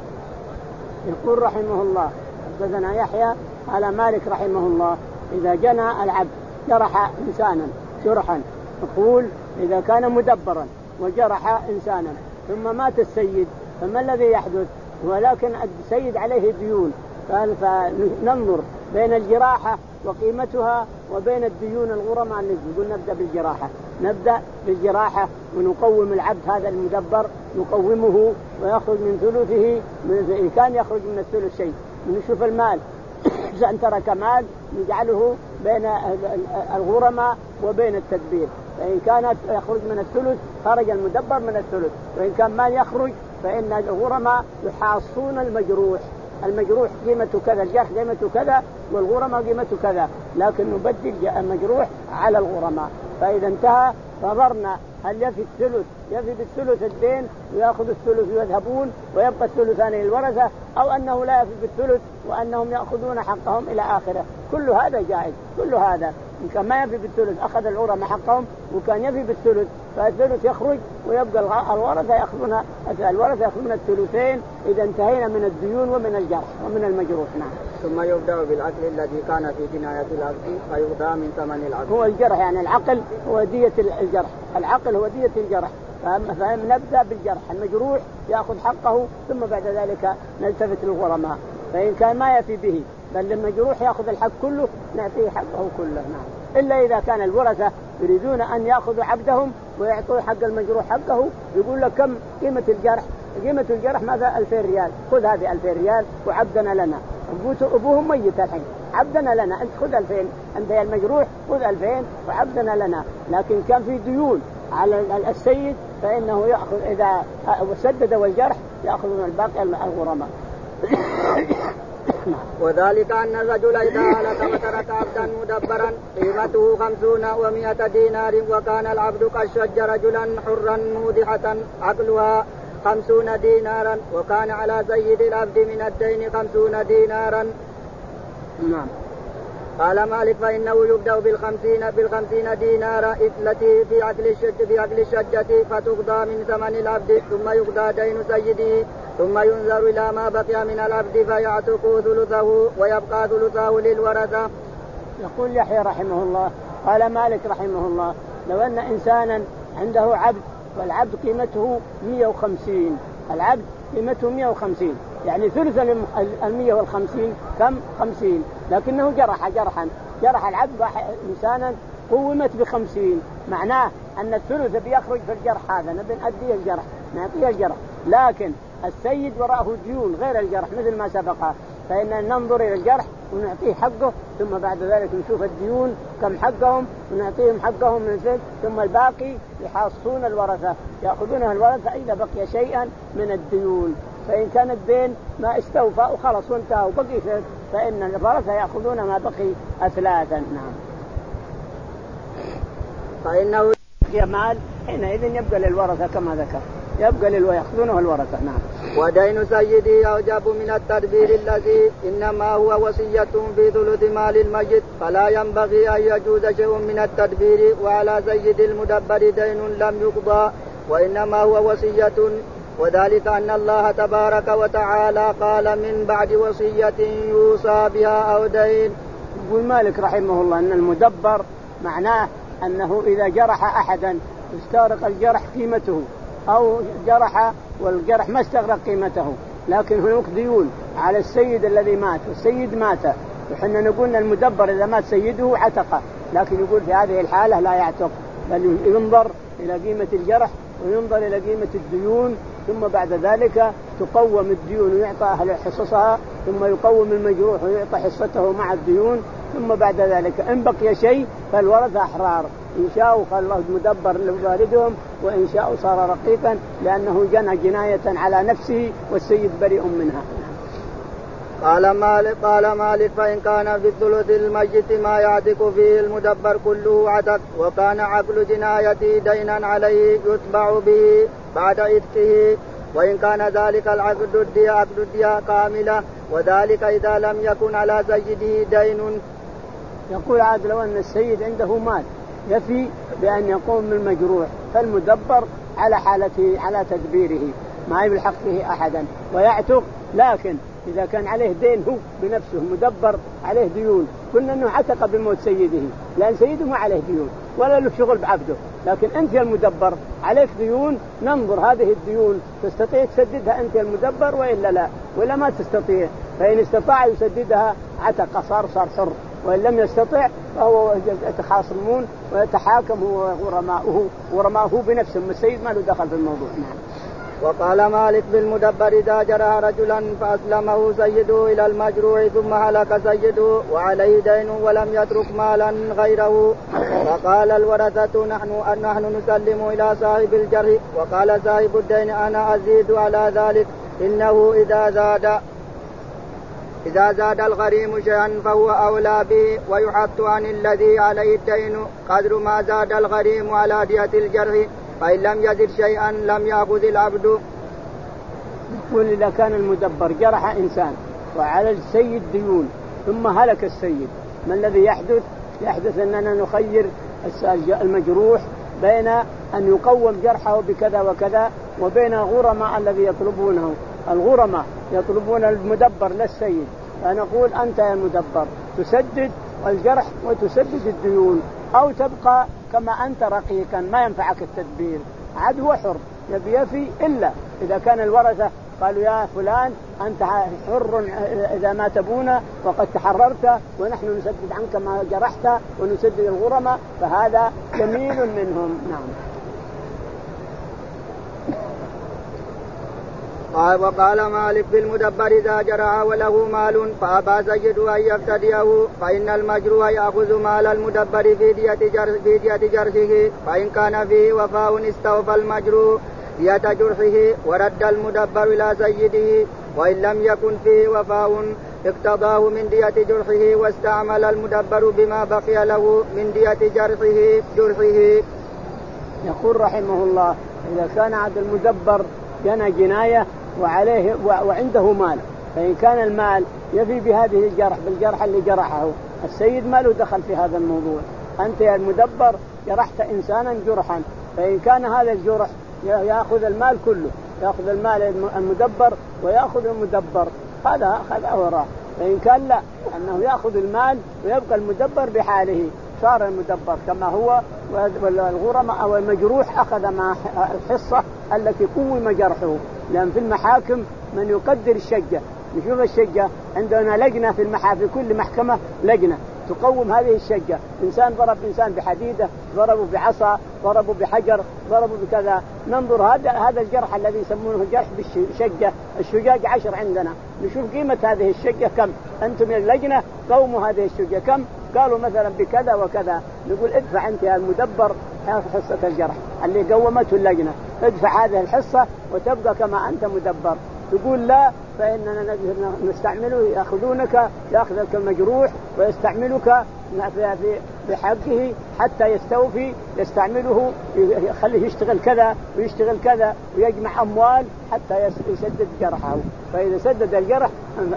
يقول رحمه الله حدثنا يحيى على مالك رحمه الله إذا جنى العبد جرح إنسانا جرحا، يقول إذا كان مدبرا وجرح إنسانا ثم مات السيد فما الذي يحدث؟ ولكن السيد عليه ديون، قال فننظر بين الجراحة وقيمتها وبين الديون الغرماء. نقول نبدأ بالجراحة، نبدأ بالجراحة ونقوم العبد هذا المدبر نقومه ويخرج من ثلثه، إن كان يخرج من الثلث شيء نشوف المال إذا أن ترك مال نجعله بين الغرماء وبين التدبير، فإن كانت يخرج من الثلث خرج المدبر من الثلث، وإن كان مال يخرج فإن الغرماء يحاصون المجروح، المجروح قيمته كذا، الجرح قيمته كذا، والغرماء قيمته كذا، لكن نبدل المجروح على الغرماء. فإذا انتهى نظرنا هل يفي الثلث يفي بالثلث الدين ويأخذ الثلث ويذهبون ويبقى الثلثان للورثة، أو أنه لا يفي بالثلث وأنهم يأخذون حقهم إلى آخره. كل هذا جائز، كل هذا إن كان ما يفي بالثلث أخذ الغرماء حقهم، وكان يفي بالثلث فالثلث يخرج ويبقى الورثة يأخذون الورثة يأخذون الثلثين إذا انتهينا من الديون ومن الجرح ومن المجروح. نعم. ثم يبدأ بالعقل الذي كان في جناية العبد فيقضى من ثمن العبد. هو الجرح يعني العقل هو دية الجرح، العقل هو دية الجرح، فنبدأ بالجرح، المجروح يأخذ حقه ثم بعد ذلك نلتفت للغرماء، فإن كان ما يفي به بل المجروح يأخذ الحق كله نعطيه حقه كله. نعم. إلا إذا كان الورثة يريدون أن يأخذوا عبدهم ويعطوا حق المجروح حقه، يقول لك كم قيمة الجرح؟ قيمة الجرح ماذا؟ ألفين ريال، خذ هذه ألفين ريال وعبدنا لنا. أبوهم ميت الحين، عبدنا لنا، أنت خذ ألفين، أنت يا المجروح خذ ألفين وعبدنا لنا. لكن كان في ديون على السيد فإنه يأخذ إذا سدد والجرح يأخذون الباقي الغرماء. وذلك أن الرجل إذا هلك وترك عبدا مدبرا قيمته خمسون ومائة دينار وكان العبد قد شج رجلا حرا موضحة عقلها خمسون دينارا وكان على سيد العبد من الدين خمسون دينارا. نعم. قال مالك فإنه يبدأ بالخمسين بالخمسين دينارا التي في عقل الشج في عقل الشجة فتقضى من ثمن العبد، ثم يقضى دين سيده، ثم ينظر إلى ما بقي من العبد فيعتق ثلثه ويبقى ثلثه للورثة، يقول يحيى رحمه الله قال مالك رحمه الله لو أن إنسانا عنده عبد والعبد قيمته مئة وخمسين، العبد قيمته مئة وخمسين يعني ثلث المئة والخمسين كم خمسين، لكنه جرح جرحا جرح العبد إنسانا قومت بخمسين، معناه أن الثلث بيخرج في الجرح هذا نبي نأديه الجرح نعطيه الجرح، لكن السيد وراءه ديون غير الجرح مثل ما سبق، فإن ننظر إلى الجرح ونعطيه حقه ثم بعد ذلك نشوف الديون كم حقهم ونعطيهم حقهم من الزد، ثم الباقي يحاصون الورثة يأخذونها الورثة إذا بقي شيئا من الديون، فإن كان الدين ما استوفى وخلص وانتهى وبقي شيء فإن الورثة يأخذون ما بقي أثلاثا. نعم. فإنه مال حينئذ يبقى للورثة كما ذكر يبقى للويأخذونه الورثة. نعم. ودين سيدي أوجب من التدبير الذي إنما هو وصية في ثلث مال الميت، فلا ينبغي أن يجوز شيء من التدبير، وعلى سيد المدبر دين لم يقضى وإنما هو وصية، وذلك أن الله تبارك وتعالى قال من بعد وصية يوصى بها أو دين. يقول مالك رحمه الله أن المدبر معناه أنه إذا جرح أحدا استغرق الجرح قيمته أو جرح والجرح ما استغرق قيمته، لكن هناك ديون على السيد الذي مات والسيد مات، وحنا نقول المدبر إذا مات سيده عتق، لكن يقول في هذه الحالة لا يعتق، بل ينظر إلى قيمة الجرح وينظر إلى قيمة الديون، ثم بعد ذلك تقوم الديون ويعطى أهل حصصها، ثم يقوم المجروح ويعطى حصته مع الديون، ثم بعد ذلك إن بقي شيء فالورثة أحرار، إن شاءوا قال الله مدبر لوالدهم وإن شاءوا صار رقيقا، لأنه جنى جناية على نفسه والسيد بريء منها. قال مالك قال مالك فإن كان في الثلث الميت ما يعتق فيه المدبر كله عتق، وكان عقل جنايته دينا عليه يتبع به بعد عتقه، وإن كان ذلك العقد الدية عقد الدية كاملة، وذلك إذا لم يكن على سيده دين. يقول عاد لو أن السيد عنده مال يفي بأن يقوم بالمجروح فالمدبر على حالته على تدبيره ما يلحق فيه أحدا ويعتق، لكن إذا كان عليه دين هو بنفسه مدبر عليه ديون كنا أنه عتق بموت سيده، لأن سيده ما عليه ديون ولا له شغل بعبده، لكن أنت المدبر عليك ديون، ننظر هذه الديون تستطيع تسددها أنت المدبر وإلا لا، ولا ما تستطيع، فإن استطاع يسددها عتق صار صار حر، وإن لم يستطع فهو يتخاصمون ويتحاكم هو ورماؤه ورماؤه بنفسه، السيد ما له دخل في الموضوع. نعم. وقال مالك بالمدبر إذا جرى رجلا فأسلمه سيده إلى المجروح ثم هلك سيده وعليه دين ولم يترك مالا غيره، فقال الورثة نحن نحن نسلم إلى صاحب الجرح، وقال صاحب الدين أنا أزيد على ذلك، إنه إذا زاد إذا زاد الغريم شيئا فهو أولى به، ويحط عن الذي عليه الدين قدر ما زاد الغريم على دية الجرح، فإن لم يزد شيئا لم يأخذ العبد. يقول إذا كان المدبر جرح إنسان وعلى السيد ديون ثم هلك السيد، ما الذي يحدث؟ يحدث أننا نخير المجروح بين أن يقوم جرحه بكذا وكذا وبين غرماء الذي يطلبونه، الغرماء يطلبون المدبر للسيد، فنقول أنت يا المدبر تسدد الجرح وتسدد الديون، أو تبقى كما أنت رقيقا ما ينفعك التدبير، عاد هو حر يبي يفي، إلا إذا كان الورثة قالوا يا فلان أنت حر إذا ما تبونا وقد تحررت ونحن نسدد عنك ما جرحت ونسدد الغرماء، فهذا جميل منهم. نعم. وقال مالك بالمدبر إذا جرى وله مال فأبى سيده أن يفتديه فإن المجروح يأخذ مال المدبر في دية جرح في دية جرحه، فإن كان فيه وفاء استوفى المجروح دية جرحه ورد المدبر إلى سيده، وإن لم يكن فيه وفاء اقتضاه من دية جرحه واستعمل المدبر بما بقي له من دية جرحه جرحه. يقول رحمه الله إذا كان عبد المدبر جنى جناية وعليه وعنده مال، فإن كان المال يفي بهذه الجرح بالجرح اللي جرحه السيد ما له دخل في هذا الموضوع، أنت يا المدبر جرحت إنسانا جرحا، فإن كان هذا الجرح يأخذ المال كله، يأخذ المال المدبر ويأخذ المدبر، هذا هذا وراء، فإن كان لا أنه يأخذ المال ويبقى المدبر بحاله صار المدبر كما هو، والغرم أو المجروح أخذ مع الحصة التي قوم جرحه. لأن في المحاكم من يقدر الشجة، نشوف الشجة عندنا لجنة في المحا في كل محكمة لجنة تقوم هذه الشجة. إنسان ضرب إنسان بحديدة، ضربوا بعصا، ضربوا بحجر، ضربوا بكذا، ننظر هذا هذا الجرح الذي يسمونه جرح بالشجة الشجاج عشر عندنا، نشوف قيمة هذه الشجة كم، أنتم من اللجنة قوموا هذه الشجة كم، قالوا مثلا بكذا وكذا، نقول ادفع أنت يا المدبر حصة الجرح اللي قومته اللجنة، ادفع هذه الحصة وتبقى كما أنت مدبر. تقول لا فإننا نستعمله، يأخذونك يأخذك المجروح ويستعملك بحقه حتى يستوفي، يستعمله يخليه يشتغل كذا ويشتغل كذا ويجمع أموال حتى يسدد جرحه. فإذا سدد الجرح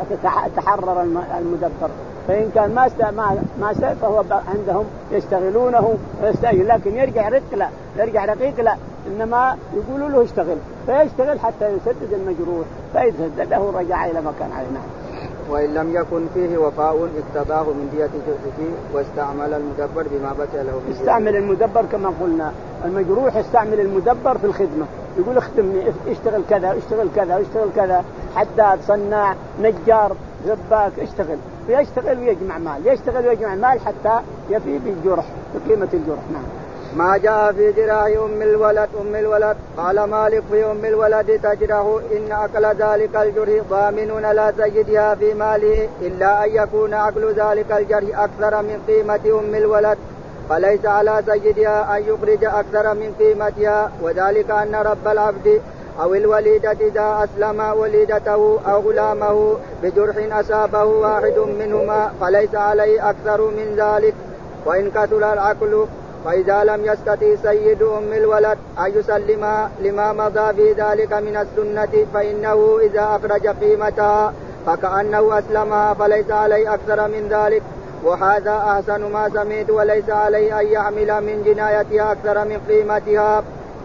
تحرر المدبر. فإن كان ما ما ما فهو عندهم يستغلونه ويستأجر، لكن يرجع رق لا يرجع رقيق لا، إنما يقولوا له اشتغل فيشتغل حتى يسدد المجروح، فإذا سدده رجع إلى مكان علينا. وإن لم يكن فيه وفاء اقتضاه من دية جزئه واستعمل المدبر بما بقي له. استعمل المدبر كما قلنا، المجروح يستعمل المدبر في الخدمة، يقول اخدمني اشتغل كذا اشتغل كذا اشتغل كذا، حداد صناع نجار زباك اشتغل، ويشتغل ويجمع مال، يشتغل ويجمع مال حتى يفي بالجرح بقيمة الجرح. نعم. ما جاء في جراح أم الولد أم الولد قال مالك في أم الولد تجرح إن أكل ذلك الجرح ضامن لا سيدها في ماله إلا أن يكون أكل ذلك الجرح أكثر من قيمة أم الولد، فليس على سيدها أن يخرج أكثر من قيمتها، وذلك أن رب العبد أو الوليدة إذا أسلم وليدته أو غلامه بجرح أصابه واحد منهما فليس عليه أكثر من ذلك وإن كثر العقل. فإذا لم يستطع سيد أم الولد أن يسلم لما مضى في ذلك من السنة فإنه إذا أخرج قيمتها فكأنه أسلمها فليس عليه أكثر من ذلك، وهذا أحسن ما سمعت، وليس عليه أن يعمل من جنايتها أكثر من قيمتها.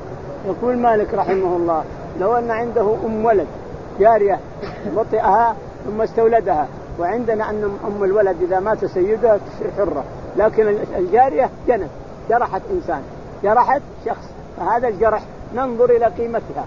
يقول مالك رحمه الله لو أن عنده أم ولد جارية وطئها ثم استولدها، وعندنا أن أم الولد إذا مات سيدها تصير حرة، لكن الجارية جنت جرحت إنسان جرحت شخص، فهذا الجرح ننظر إلى قيمتها،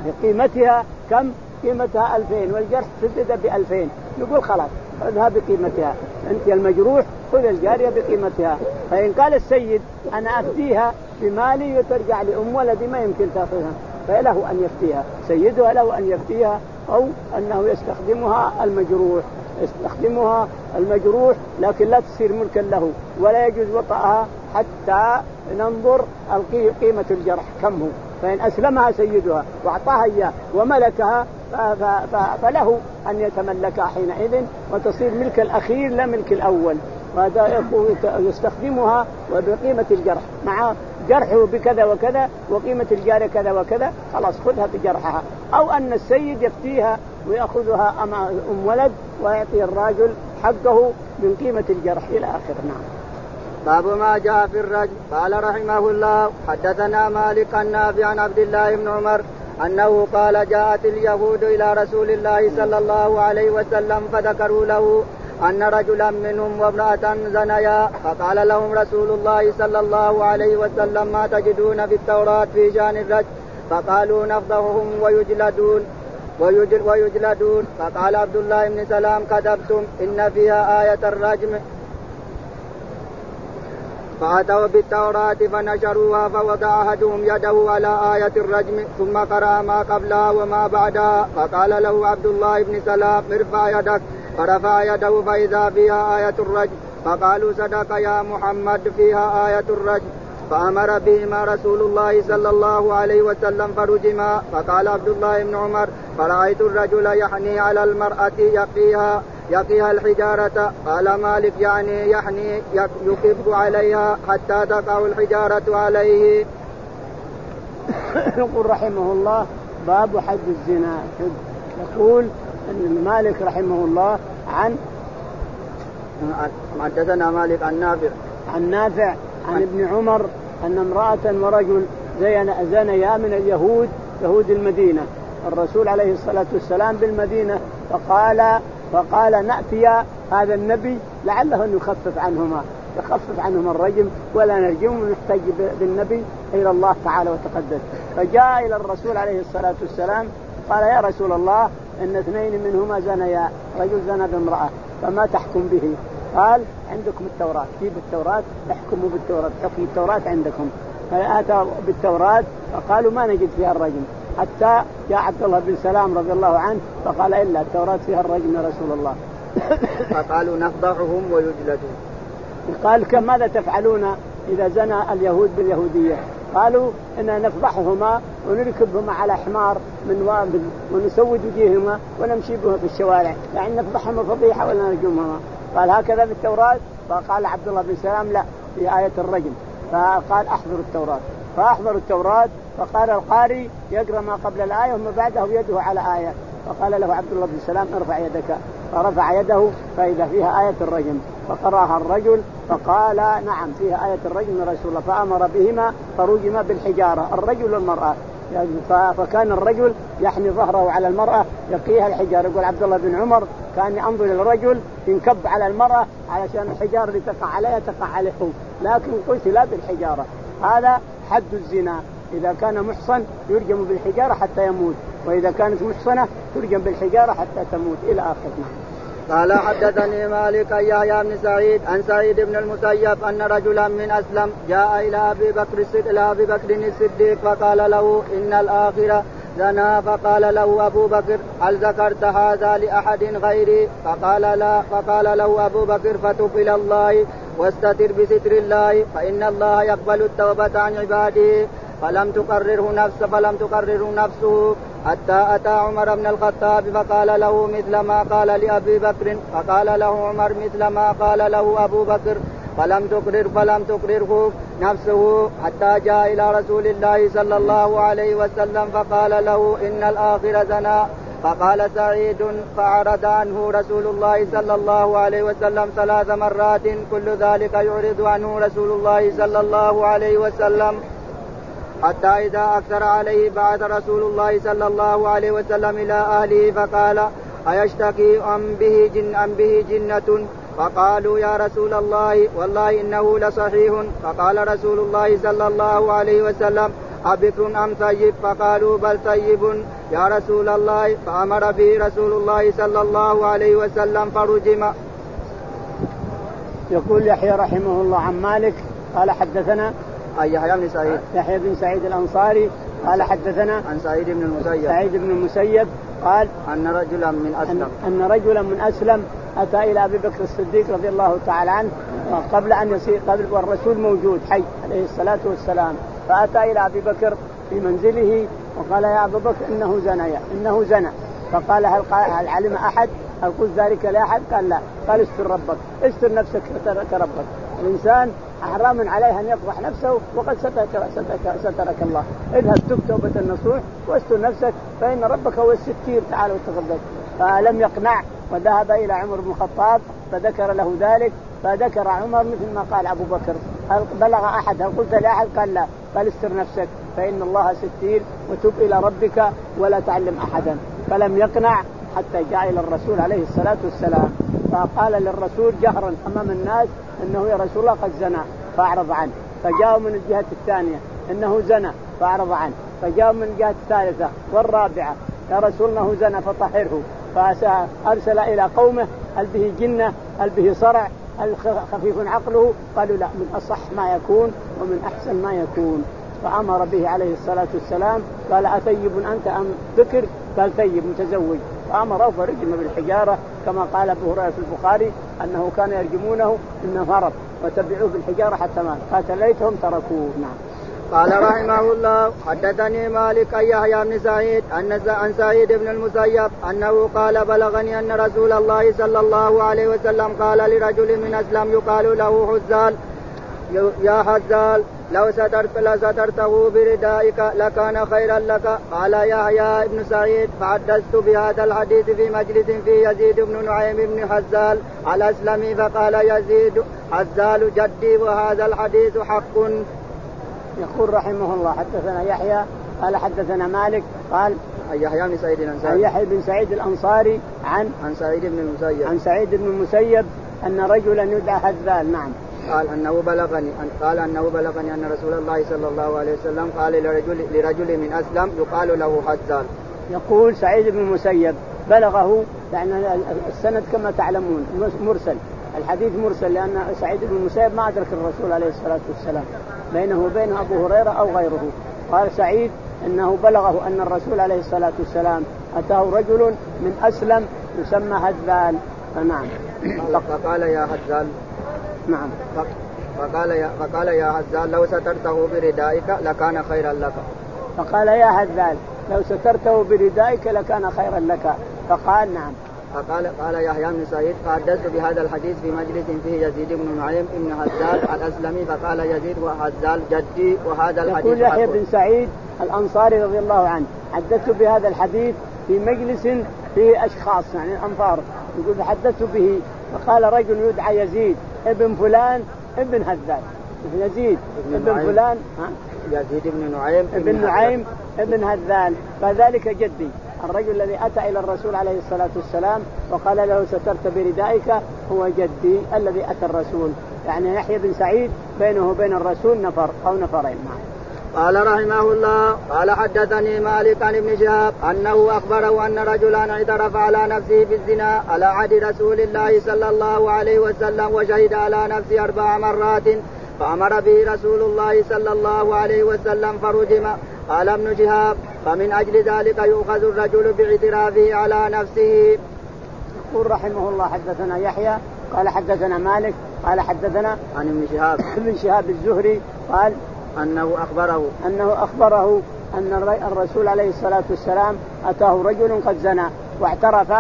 قيمتها كم؟ قيمتها ألفين والجرح سدد بألفين، نقول خلاص خذها بقيمتها، أنت المجروح خذ الجارية بقيمتها. فإن قال السيد أنا أفديها بمالي وترجع لأم ولدي ما يمكن تأخذها، فله أن يفتيها سيدها، له أن يفتيها، أو أنه يستخدمها المجروح يستخدمها المجروح لكن لا تصير ملكا له، ولا يجوز وطئها حتى ننظر قيمة الجرح كم هو. فإن أسلمها سيدها وأعطاها إياه وملكها فله أن يتملكها حينئذ وتصير ملك الأخير لا ملك الأول، وهذا يستخدمها وبقيمة الجرح مع جرحه بكذا وكذا وقيمة الجارية كذا وكذا، خلاص خذها بجرحها، أو أن السيد يفتيها ويأخذها أمام أم ولد ويعطي الراجل حقه من قيمة الجرح إلى آخر. نعم. باب ما جاء في الرجم. قال رحمه الله حدثنا مالك النافع عن عبد الله بن عمر أنه قال جاءت اليهود إلى رسول الله صلى الله عليه وسلم فذكروا له أن رجلا منهم وامرأة زنيا، فقال لهم رسول الله صلى الله عليه وسلم ما تجدون في التوراة في شأن الرجم؟ فقالوا نفضحهم ويجلدون ويجل ويجلدون. فقال عبد الله بن سلام كذبتم إن فيها آية الرجم. فأتوا بالتوراة فنشروها فوضع أحدهم يده على آية الرجم ثم قرأ ما قبلها وما بعدها، فقال له عبد الله بن سلام ارفع يدك، فرفع يده فإذا فيها آية الرجم، فقالوا صدق يا محمد فيها آية الرجم، فأمر بهما رسول الله صلى الله عليه وسلم فرجما. فقال عبد الله بن عمر فرأيت الرجل يحني على المرأة يقيها يقيها الحجارة. قال مالك يعني يحني يكب عليها حتى تقع الحجارة عليه. يقول رحمه الله باب حد الزنا. يقول أن مالك رحمه الله عن حدثنا مالك عن نافع عن نافع عن ابن عمر أن امرأة ورجل زنيا من اليهود يهود المدينة، الرسول عليه الصلاة والسلام بالمدينة، فقال فقال نأتي هذا النبي لعله أن يخفف عنهما يخفف عنهم الرجم ولا نرجمهم ونحتاج بالنبي إلى الله تعالى وتقدس. فجاء إلى الرسول عليه الصلاة والسلام قال يا رسول الله إن اثنين منهما زنيا، رجل زنى بامرأة فما تحكم به؟ قال عندكم التوراة، جيب التوراة احكموا بالتوراة، حكم التوراة عندكم. فأتى بالتوراة فقالوا ما نجد فيها الرجم، حتى جاء عبد الله بن سلام رضي الله عنه فقال إلا التوراة فيها الرجم يا رسول الله. فقالوا نفضحهم ويجلدون. قال كم ماذا تفعلون إذا زنى اليهود باليهودية؟ قالوا إننا نفضحهما ونركبهما على حمار من وابل ونسود وجيههما ونمشي بهم في الشوارع، يعني نفضحهما فضيحة ولا نرجمهما. قال هكذا في التوراة؟ فقال عبد الله بن سلام لا، في آية الرجم. فقال أحضروا التوراة، فأحضروا التوراة. فقال القاري يقرأ ما قبل الآية وما بعده يده على آية. فقال له عبد الله بن سلام ارفع يدك، فرفع يده فإذا فيها آية الرجم، فقرأها الرجل فقال نعم فيها آية الرجم يا رسول الله، فأمر بهما فرجما بالحجارة الرجل والمرأة. فكان الرجل يحمي ظهره على المرأة يقيها الحجارة. يقول عبد الله بن عمر كان ينظر للرجل ينكب على المرأة علشان الحجارة اللي تقع عليها تقع عليه، لكن قلت لا بالحجارة. هذا حد الزنا، إذا كان محصن يرجم بالحجارة حتى يموت، وإذا كانت محصنة ترجم بالحجارة حتى تموت إلى آخره. قال حدثني مالك أن يحيى بن سعيد عن سعيد بن المسيب أن رجلا من أسلم جاء إلى أبي بكر إلى أبي بكر الصديق فقال له إن الآخرة زنا. فقال له أبو بكر هل ذكرت هذا لأحد غيري؟ فقال لا. فقال له أبو بكر فتب إلى الله واستتر بستر الله فإن الله يقبل التوبة عن عباده. فلم تقرره نفسه فلم تقرره نفسه حتى أتى عمر بن الخطاب فقال له مثل ما قال لأبي بكر. فقال له عمر مثل ما قال له أبو بكر فلم تقرر فلم تقرره نفسه حتى جاء إلى رسول الله صلى الله عليه وسلم فقال له إن الآخر زنا. فقال سعيد فعرض عنه رسول الله صلى الله عليه وسلم ثلاث مرات كل ذلك يعرض عنه رسول الله صلى الله عليه وسلم حتى إذا أكثر عليه بعث رسول الله صلى الله عليه وسلم إلى أهله فقال أيشتكي أم به جن أم به جنة؟ فقالوا يا رسول الله والله إنه لصحيح. فقال رسول الله صلى الله عليه وسلم أبكر أم طيب؟ فقالوا بل طيب يا رسول الله. فأمر به رسول الله صلى الله عليه وسلم فرجم. يقول يحيى رحمه الله عن مالك قال حدثنا يحيى بن سعيد يحيى بن سعيد الأنصاري قال حدثنا عن سعيد بن المسيب سعيد بن المسيب قال أن رجلا من أسلم أن رجلا من أسلم أتى إلى أبي بكر الصديق رضي الله تعالى عنه قبل أن يصير قبل والرسول موجود حي عليه الصلاة والسلام. فأتى إلى أبي بكر في منزله وقال يا أبا بكر إنه زنى إنه زنى. فقال هل, هل علم أحد؟ هل قلت ذلك لأحد؟ قال لا. قال استر ربك، استر نفسك سترك ربك. الإنسان حرام عليه أن يفضح نفسه وقد سترك, سترك, سترك الله. اذهب تب توبة النصوح واستر نفسك فإن ربك هو الستير تعالى وتقدس. فلم يقنع وذهب إلى عمر بن الخطاب فذكر له ذلك. فذكر عمر مثل ما قال أبو بكر هل بلغ أحد؟ هل قلت لأحد؟ قال لا. قال استر نفسك فإن الله ستير وتب إلى ربك ولا تعلم أحدا. فلم يقنع حتى جاء إلى الرسول عليه الصلاة والسلام فقال للرسول جهرا أمام الناس إنه يا رسول الله قد زنى فأعرض عنه. فجاءوا من الجهة الثانية إنه زنى فأعرض عنه. فجاءوا من الجهة الثالثة والرابعة يا رسول الله زنى فطهره. فأرسل إلى قومه هل به جنة هل به صرع هل خفيف عقله؟ قالوا لا، من أصح ما يكون ومن أحسن ما يكون. فأمر به عليه الصلاة والسلام قال أثيب أنت أم ذكر؟ قال ثيب متزوج. فأمره فرجم بالحجارة كما قال أبو هريرة في البخاري أنه كان يرجمونه إنه هرب وتبعوه بالحجارة حتى مات قال ليتهم تركوه. نعم. قال رحمه الله حدثني مالك أن يحيى بن سعيد عن سعيد بن المسيب أنه قال بلغني أن رسول الله صلى الله عليه وسلم قال لرجل من أسلم يقال له حزال يا حزال لو سترت لسترته بردائك لكان خيرا لك. قال يحيى بن سعيد فحدثت بهذا الحديث في مجلس في يزيد بن نعيم بن حزال الأسلمي فقال يزيد حزال جدي وهذا الحديث حق. يقول رحمه الله حدثنا يحيى قال حدثنا مالك قال يحيى بن سعيد الأنصاري يحيى بن سعيد الأنصاري عن عن سعيد بن المسيب عن سعيد بن المسيب أن رجلا يدعى هذال. نعم. قال أنه بلغني قال أنه بلغني أن رسول الله صلى الله عليه وسلم قال لرجل لرجل من أسلم يقال له هذال. يقول سعيد بن المسيب بلغه، يعني السند كما تعلمون مرسل، الحديث مرسل، لأن سعيد بن المسيب ما أدرك الرسول عليه الصلاة والسلام، بينه وبين أبو هريرة أو غيره. قال سعيد أنه بلغه أن الرسول عليه الصلاة والسلام أتاه رجل من أسلم يسمى هذال. فنعم. فقال يا هذال. نعم. فقال يا فقال يا هذال لو سترته بردائك لكان خيرا لك. فقال يا هذال لو سترته بردائك لكان خيرا لك. فقال نعم. فقال قال يحيى بن سعيد فحدثت بهذا الحديث في مجلس فيه يزيد بن نعيم ابن هذال الأسلمي فقال يزيد وهذال جدي وهذا الحديث. يقول يحيى بن سعيد الأنصاري رضي الله عنه حدثت بهذا الحديث في مجلس فيه أشخاص يعني الأنصار، يقول حدثت به. فقال رجل يدعى يزيد ابن فلان ابن هذال، يزيد ابن فلان ها؟ يزيد بن نعيم ابن نعيم ابن هذال، فذلك جدي. الرجل الذي أتى إلى الرسول عليه الصلاة والسلام وقال له سترت بردائك هو جدي الذي أتى الرسول. يعني يحيى بن سعيد بينه وبين الرسول نفر أو نفرين. قال رحمه الله قال حدثني مالك عن ابن شهاب أنه أخبره أن رجلا اعترف على نفسه بالزنا على عهد رسول الله صلى الله عليه وسلم وشهد على نفسه أربع مرات فأمر به رسول الله صلى الله عليه وسلم فرجم. قال ابن شهاب فمن أجل ذلك يؤخذ الرجل باعترافه على نفسه. يقول رحمه الله حدثنا يحيى قال حدثنا مالك قال حدثنا عن ابن شهاب ابن شهاب الزهري قال أنه أخبره أنه أخبره أن الرسول عليه الصلاة والسلام أتاه رجل قد زنى واعترف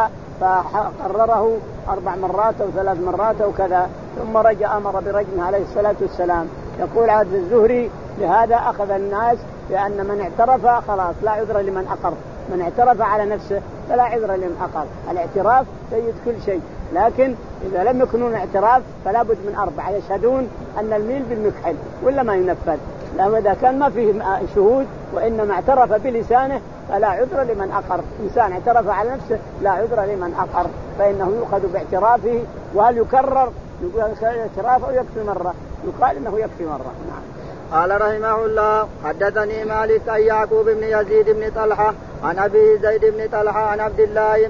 فقرره أربع مرات أو ثلاث مرات أو كذا، ثم رجع أمر برجمه عليه الصلاة والسلام. يقول عبد الزهري لهذا أخذ الناس لأن من اعترف خلاص لا عذر لمن أقر، من اعترف على نفسه فلا عذر لمن أقر. الاعتراف سيد كل شيء، لكن إذا لم يكونون اعتراف فلا بد من أربعة يشهدون أن الميل بالمكحل ولا ما ينفذ. لأنه إذا كان ما فيه شهود وإنما اعترف بلسانه فلا عذر لمن أقر. إنسان اعترف على نفسه لا عذر لمن أقر، فإنه يؤخذ باعترافه. وهل يكرر يقول الاعتراف أو يكفي مرة؟ يقال إنه يكفي مرة. نعم. قال رحمه الله حدثني مالك عن يعقوب بن يزيد بن طلحة عن أبي زيد بن طلحة عن عبد الله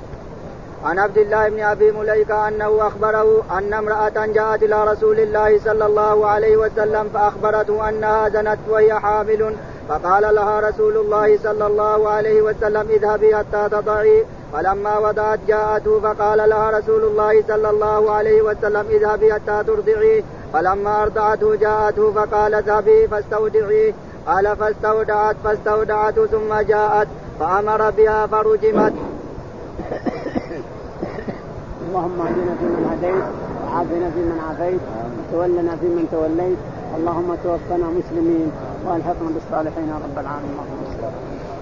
عن عبد الله بن أبي مليكة أنه أخبره أن امرأة جاءت إلى رسول الله صلى الله عليه وسلم فأخبرته أنها زنت وهي حامل، فقال لها رسول الله صلى الله عليه وسلم اذهبي حتى تضعي، فلما وضعت جاءته فقال لها رسول الله صلى الله عليه وسلم اذهبي حتى ترضعي، فلما أرضعته جاءته فقال اذهبي فاستودعي، قال فاستودعت فاستودعته ثم جاءت فأمر بها فرجمت. اللهم اهدنا فيمن هديت وعافنا فيمن عافيت وتولنا فيمن توليت، اللهم توفنا مسلمين والحقنا بالصالحين يا رب العالمين.